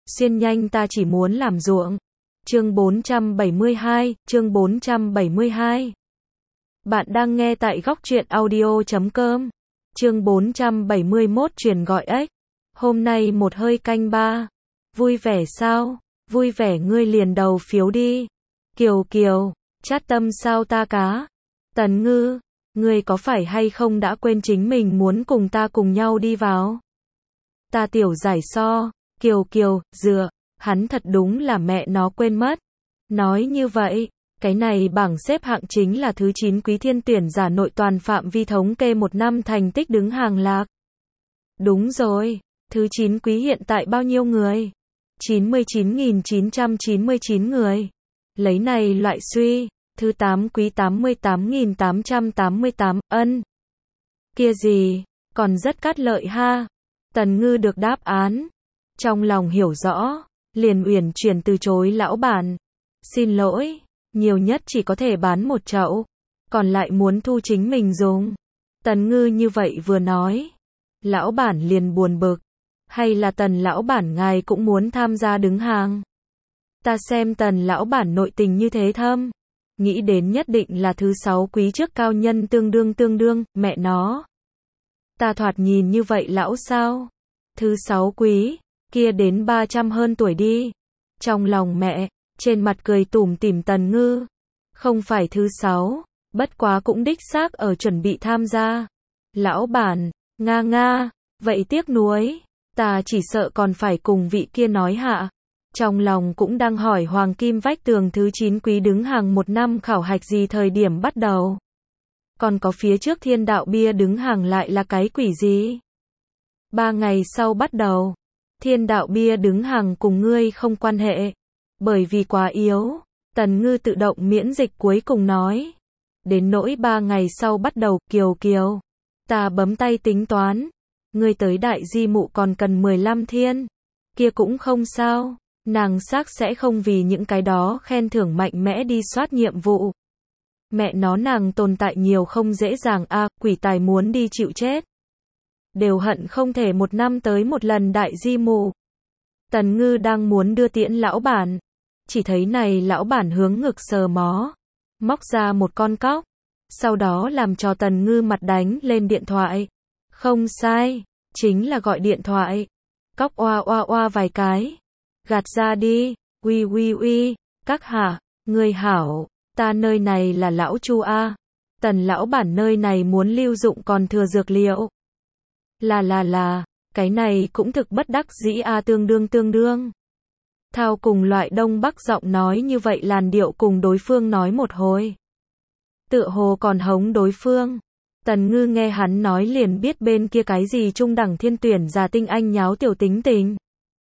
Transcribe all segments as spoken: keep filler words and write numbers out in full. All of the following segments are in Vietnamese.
Xuyên nhanh ta chỉ muốn làm ruộng. Chương bốn trăm bảy mươi hai, chương bốn trăm bảy mươi hai. Bạn đang nghe tại góc truyện audio chấm com. Chương bốn trăm bảy mươi mốt truyền gọi ếch. Hôm nay một hơi canh ba. Vui vẻ sao? Vui vẻ ngươi liền đầu phiếu đi. Kiều Kiều, chát tâm sao ta cá? Tần Ngư, ngươi có phải hay không đã quên chính mình muốn cùng ta cùng nhau đi vào? Ta tiểu giải so, Kiều Kiều, dựa, hắn thật đúng là mẹ nó quên mất. Nói như vậy, cái này bảng xếp hạng chính là thứ chín quý thiên tuyển giả nội toàn phạm vi thống kê một năm thành tích đứng hàng lạc. Đúng rồi, thứ chín quý hiện tại bao nhiêu người? chín mươi chín nghìn chín trăm chín mươi chín người. Lấy này loại suy, thứ tám quý tám mươi tám nghìn tám trăm tám mươi tám, ân. Kia gì, còn rất cát lợi ha. Tần Ngư được đáp án. Trong lòng hiểu rõ, liền uyển chuyển từ chối lão bản. Xin lỗi, nhiều nhất chỉ có thể bán một chậu, còn lại muốn thu chính mình dùng. Tần Ngư như vậy vừa nói, lão bản liền buồn bực. Hay là Tần lão bản ngài cũng muốn tham gia đứng hàng? Ta xem Tần lão bản nội tình như thế thâm, nghĩ đến nhất định là thứ sáu quý trước cao nhân tương đương tương đương, mẹ nó. Ta thoạt nhìn như vậy lão sao? Thứ sáu quý, kia đến ba trăm hơn tuổi đi. Trong lòng mẹ, trên mặt cười tủm tỉm Tần Ngư. Không phải thứ sáu, bất quá cũng đích xác ở chuẩn bị tham gia. Lão bản, nga nga, vậy tiếc nuối, ta chỉ sợ còn phải cùng vị kia nói hạ. Trong lòng cũng đang hỏi hoàng kim vách tường thứ chín quý đứng hàng một năm khảo hạch gì thời điểm bắt đầu. Còn có phía trước thiên đạo bia đứng hàng lại là cái quỷ gì? Ba ngày sau bắt đầu. Thiên đạo bia đứng hàng cùng ngươi không quan hệ. Bởi vì quá yếu. Tần Ngư tự động miễn dịch cuối cùng nói. Đến nỗi ba ngày sau bắt đầu, Kiều Kiều. Ta bấm tay tính toán. Ngươi tới đại di mụ còn cần mười lăm thiên. Kia cũng không sao. Nàng xác sẽ không vì những cái đó khen thưởng mạnh mẽ đi soát nhiệm vụ. Mẹ nó nàng tồn tại nhiều không dễ dàng a, à, quỷ tài muốn đi chịu chết. Đều hận không thể một năm tới một lần đại di mụ. Tần Ngư đang muốn đưa tiễn lão bản. Chỉ thấy này lão bản hướng ngực sờ mó. Móc ra một con cóc. Sau đó làm cho Tần Ngư mặt đánh lên điện thoại. Không sai, chính là gọi điện thoại. Cóc oa oa oa vài cái. Gạt ra đi, uy uy uy, các hạ, người hảo, ta nơi này là lão Chu A. Tần lão bản nơi này muốn lưu dụng còn thừa dược liệu. Là là là, cái này cũng thực bất đắc dĩ A, tương đương tương đương. Thao cùng loại Đông Bắc giọng nói như vậy làn điệu cùng đối phương nói một hồi. Tựa hồ còn hống đối phương. Tần Ngư nghe hắn nói liền biết bên kia cái gì trung đẳng thiên tuyển giả tinh anh nháo tiểu tính tình.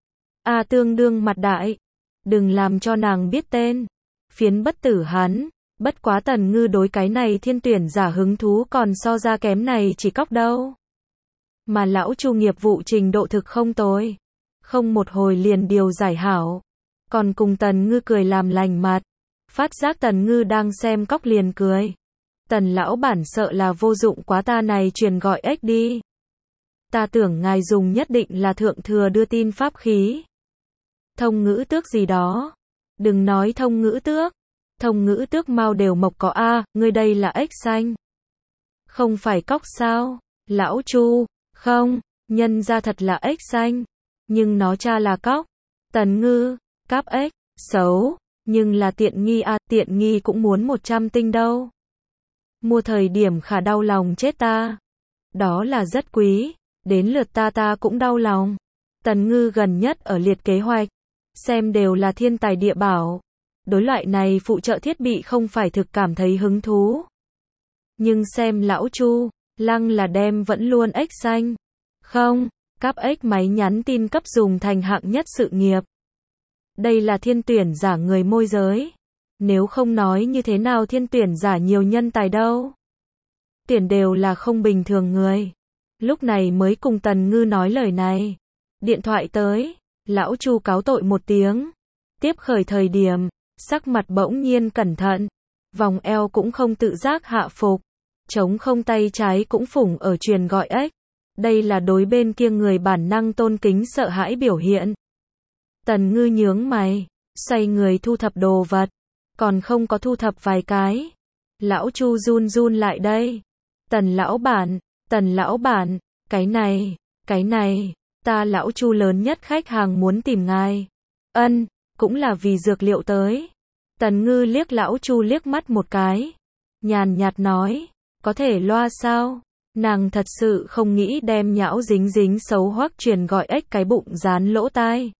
A tương đương mặt đại. Đừng làm cho nàng biết tên. Phiến bất tử hắn. Bất quá Tần Ngư đối cái này thiên tuyển giả hứng thú còn so ra kém này chỉ cóc đâu. Mà lão Chu nghiệp vụ trình độ thực không tồi. Không một hồi liền điều giải hảo. Còn cùng Tần Ngư cười làm lành mặt. Phát giác Tần Ngư đang xem cóc liền cười. Tần lão bản sợ là vô dụng quá, ta này truyền gọi ếch đi. Ta tưởng ngài dùng nhất định là thượng thừa đưa tin pháp khí. Thông ngữ tước gì đó. Đừng nói thông ngữ tước. Thông ngữ tước mau đều mộc có a, à, ngươi đây là ếch xanh. Không phải cóc sao? Lão Chu, không, nhân ra thật là ếch xanh. Nhưng nó cha là cóc. Tần Ngư, cáp ếch, xấu, nhưng là tiện nghi a, à, tiện nghi cũng muốn một trăm tinh đâu. Mua thời điểm khả đau lòng chết ta. Đó là rất quý, đến lượt ta ta cũng đau lòng. Tần Ngư gần nhất ở liệt kế hoạch. Xem đều là thiên tài địa bảo. Đối loại này phụ trợ thiết bị không phải thực cảm thấy hứng thú. Nhưng xem lão Chu, lăng là đem vẫn luôn ếch xanh. Không, cáp ếch máy nhắn tin cấp dùng thành hạng nhất sự nghiệp. Đây là thiên tuyển giả người môi giới. Nếu không nói như thế nào thiên tuyển giả nhiều nhân tài đâu. Tuyển đều là không bình thường người. Lúc này mới cùng Tần Ngư nói lời này. Điện thoại tới. Lão Chu cáo tội một tiếng. Tiếp khởi thời điểm, sắc mặt bỗng nhiên cẩn thận. Vòng eo cũng không tự giác hạ phục. Trống không tay trái cũng phủng ở truyền gọi ếch. Đây là đối bên kia người bản năng tôn kính sợ hãi biểu hiện. Tần Ngư nhướng mày, xoay người thu thập đồ vật, còn không có thu thập vài cái. Lão Chu run run lại đây. Tần lão bản, Tần lão bản, cái này, cái này, ta lão Chu lớn nhất khách hàng muốn tìm ngài. Ân, cũng là vì dược liệu tới. Tần Ngư liếc lão Chu liếc mắt một cái, nhàn nhạt nói, có thể loa sao? Nàng thật sự không nghĩ đem nhão dính dính xấu hoắc truyền gọi ếch cái bụng dán lỗ tai.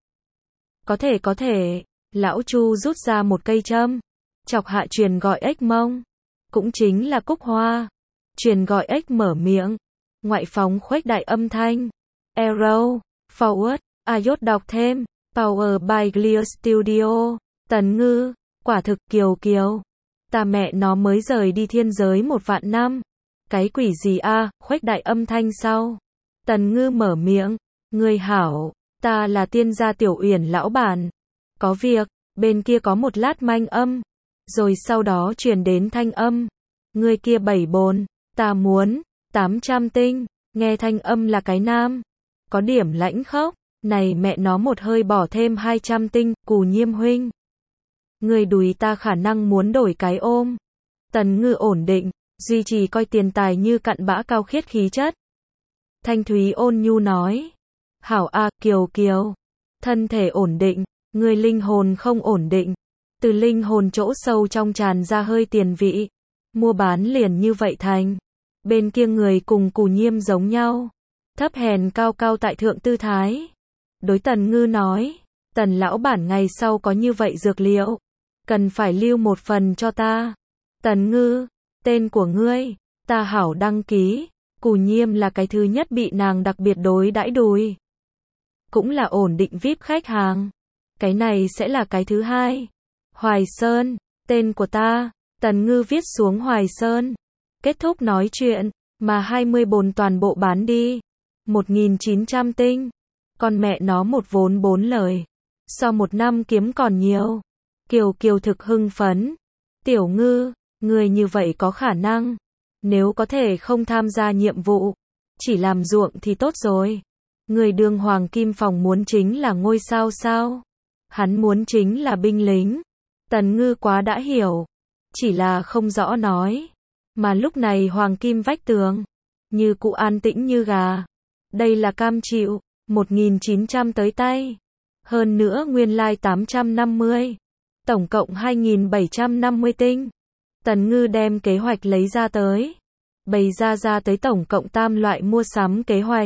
Có thể có thể, lão Chu rút ra một cây châm, chọc hạ truyền gọi ếch mông, cũng chính là Cúc Hoa. Truyền gọi ếch mở miệng, ngoại phóng khuếch đại âm thanh. Arrow, forward, Ayot đọc thêm, Power by Clear Studio. Tần Ngư, quả thực Kiều Kiều. Ta mẹ nó mới rời đi thiên giới một vạn năm. Cái quỷ gì a, à, khuếch đại âm thanh sau. Tần Ngư mở miệng, ngươi hảo, ta là Tiên gia Tiểu Uyển lão bản. Có việc, bên kia có một lát manh âm, rồi sau đó truyền đến thanh âm. Ngươi kia bảy bồn, ta muốn, tám trăm tinh, nghe thanh âm là cái nam. Có điểm lãnh khốc, này mẹ nó một hơi bỏ thêm hai trăm tinh, Cù Nhiêm huynh. Ngươi đùi ta khả năng muốn đổi cái ôm. Tần Ngư ổn định, duy trì coi tiền tài như cặn bã cao khiết khí chất. Thanh thúy ôn nhu nói, hảo a, Kiều Kiều, thân thể ổn định, người linh hồn không ổn định, từ linh hồn chỗ sâu trong tràn ra hơi tiền vị, mua bán liền như vậy thành. Bên kia người cùng Cù Nhiêm giống nhau, thấp hèn cao cao tại thượng tư thái. Đối Tần Ngư nói, Tần lão bản ngày sau có như vậy dược liệu, cần phải lưu một phần cho ta. Tần Ngư, tên của ngươi, ta hảo đăng ký. Cù Nhiêm là cái thứ nhất bị nàng đặc biệt đối đãi đùi, cũng là ổn định vi ai pi khách hàng. Cái này sẽ là cái thứ hai. Hoài Sơn, tên của ta. Tần Ngư viết xuống Hoài Sơn. Kết thúc nói chuyện, mà hai mươi bồn toàn bộ bán đi. một nghìn chín trăm tinh. Con mẹ nó một vốn bốn lời. So một năm kiếm còn nhiều. Kiều Kiều thực hưng phấn. Tiểu Ngư, người như vậy có khả năng. Nếu có thể không tham gia nhiệm vụ, chỉ làm ruộng thì tốt rồi. Người đường Hoàng Kim Phòng muốn chính là ngôi sao sao? Hắn muốn chính là binh lính. Tần Ngư quá đã hiểu, chỉ là không rõ nói. Mà lúc này Hoàng Kim vách tường, như cụ an tĩnh như gà. Đây là cam chịu, một nghìn chín trăm tới tay. Hơn nữa nguyên lai like tám trăm năm mươi. Tổng cộng hai nghìn bảy trăm năm mươi tinh. Tần Ngư đem kế hoạch lấy ra tới. Bày ra ra tới tổng cộng tam loại mua sắm kế hoạch.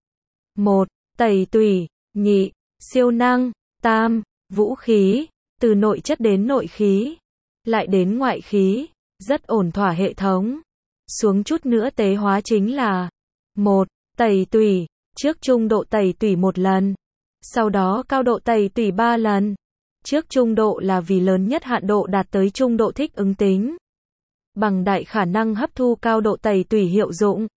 một. Tẩy tủy. Nhị. Siêu năng. Tam. Vũ khí. Từ nội chất đến nội khí. Lại đến ngoại khí. Rất ổn thỏa hệ thống. Xuống chút nữa tế hóa chính là một. Tẩy tủy. Trước trung độ tẩy tủy một lần. Sau đó cao độ tẩy tủy ba lần. Trước trung độ là vì lớn nhất hạn độ đạt tới trung độ thích ứng tính. Bằng đại khả năng hấp thu cao độ tẩy tủy hiệu dụng.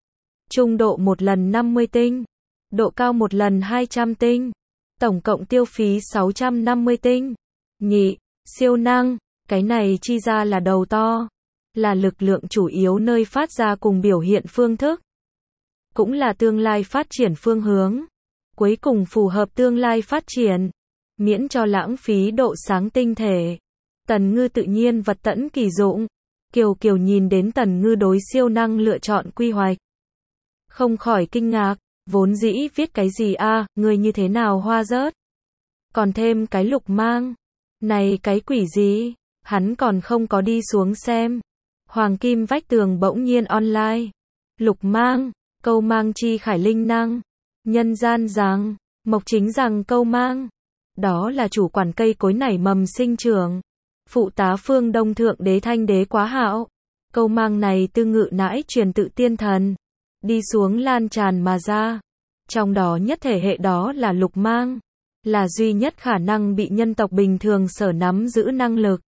Trung độ một lần năm mươi tinh. Độ cao một lần hai trăm tinh. Tổng cộng tiêu phí sáu trăm năm mươi tinh. Nhị. Siêu năng. Cái này chi ra là đầu to. Là lực lượng chủ yếu nơi phát ra cùng biểu hiện phương thức. Cũng là tương lai phát triển phương hướng. Cuối cùng phù hợp tương lai phát triển. Miễn cho lãng phí độ sáng tinh thể. Tần Ngư tự nhiên vật tẫn kỳ dụng. Kiều Kiều nhìn đến Tần Ngư đối siêu năng lựa chọn quy hoạch. Không khỏi kinh ngạc, vốn dĩ viết cái gì a, à, người như thế nào hoa rớt. Còn thêm cái lục mang. Này cái quỷ gì, hắn còn không có đi xuống xem. Hoàng Kim vách tường bỗng nhiên online. Lục mang, câu mang chi khải linh năng. Nhân gian rằng, mộc chính rằng câu mang. Đó là chủ quản cây cối nảy mầm sinh trưởng. Phụ tá phương Đông Thượng Đế Thanh Đế quá hảo. Câu mang này tư ngự nãi truyền tự tiên thần. Đi xuống lan tràn mà ra. Trong đó nhất thể hệ đó là lục mang. Là duy nhất khả năng bị nhân tộc bình thường sở nắm giữ năng lực.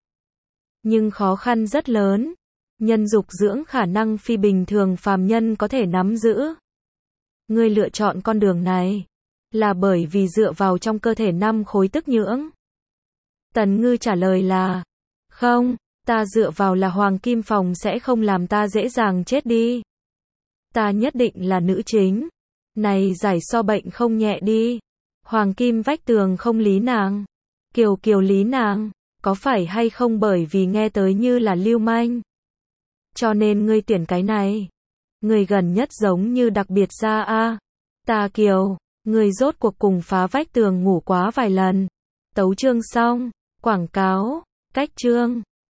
Nhưng khó khăn rất lớn. Nhân dục dưỡng khả năng phi bình thường phàm nhân có thể nắm giữ. Ngươi lựa chọn con đường này. Là bởi vì dựa vào trong cơ thể năm khối tức nhưỡng. Tần Ngư trả lời là, không, ta dựa vào là Hoàng Kim Phòng sẽ không làm ta dễ dàng chết đi. Ta nhất định là nữ chính. Này giải so bệnh không nhẹ đi. Hoàng kim vách tường không lý nàng. Kiều Kiều lý nàng. Có phải hay không bởi vì nghe tới như là lưu manh, cho nên ngươi tuyển cái này? Người gần nhất giống như đặc biệt ra a. Ta Kiều, người rốt cuộc cùng phá vách tường ngủ quá vài lần. Tấu chương xong. Quảng cáo. Cách chương.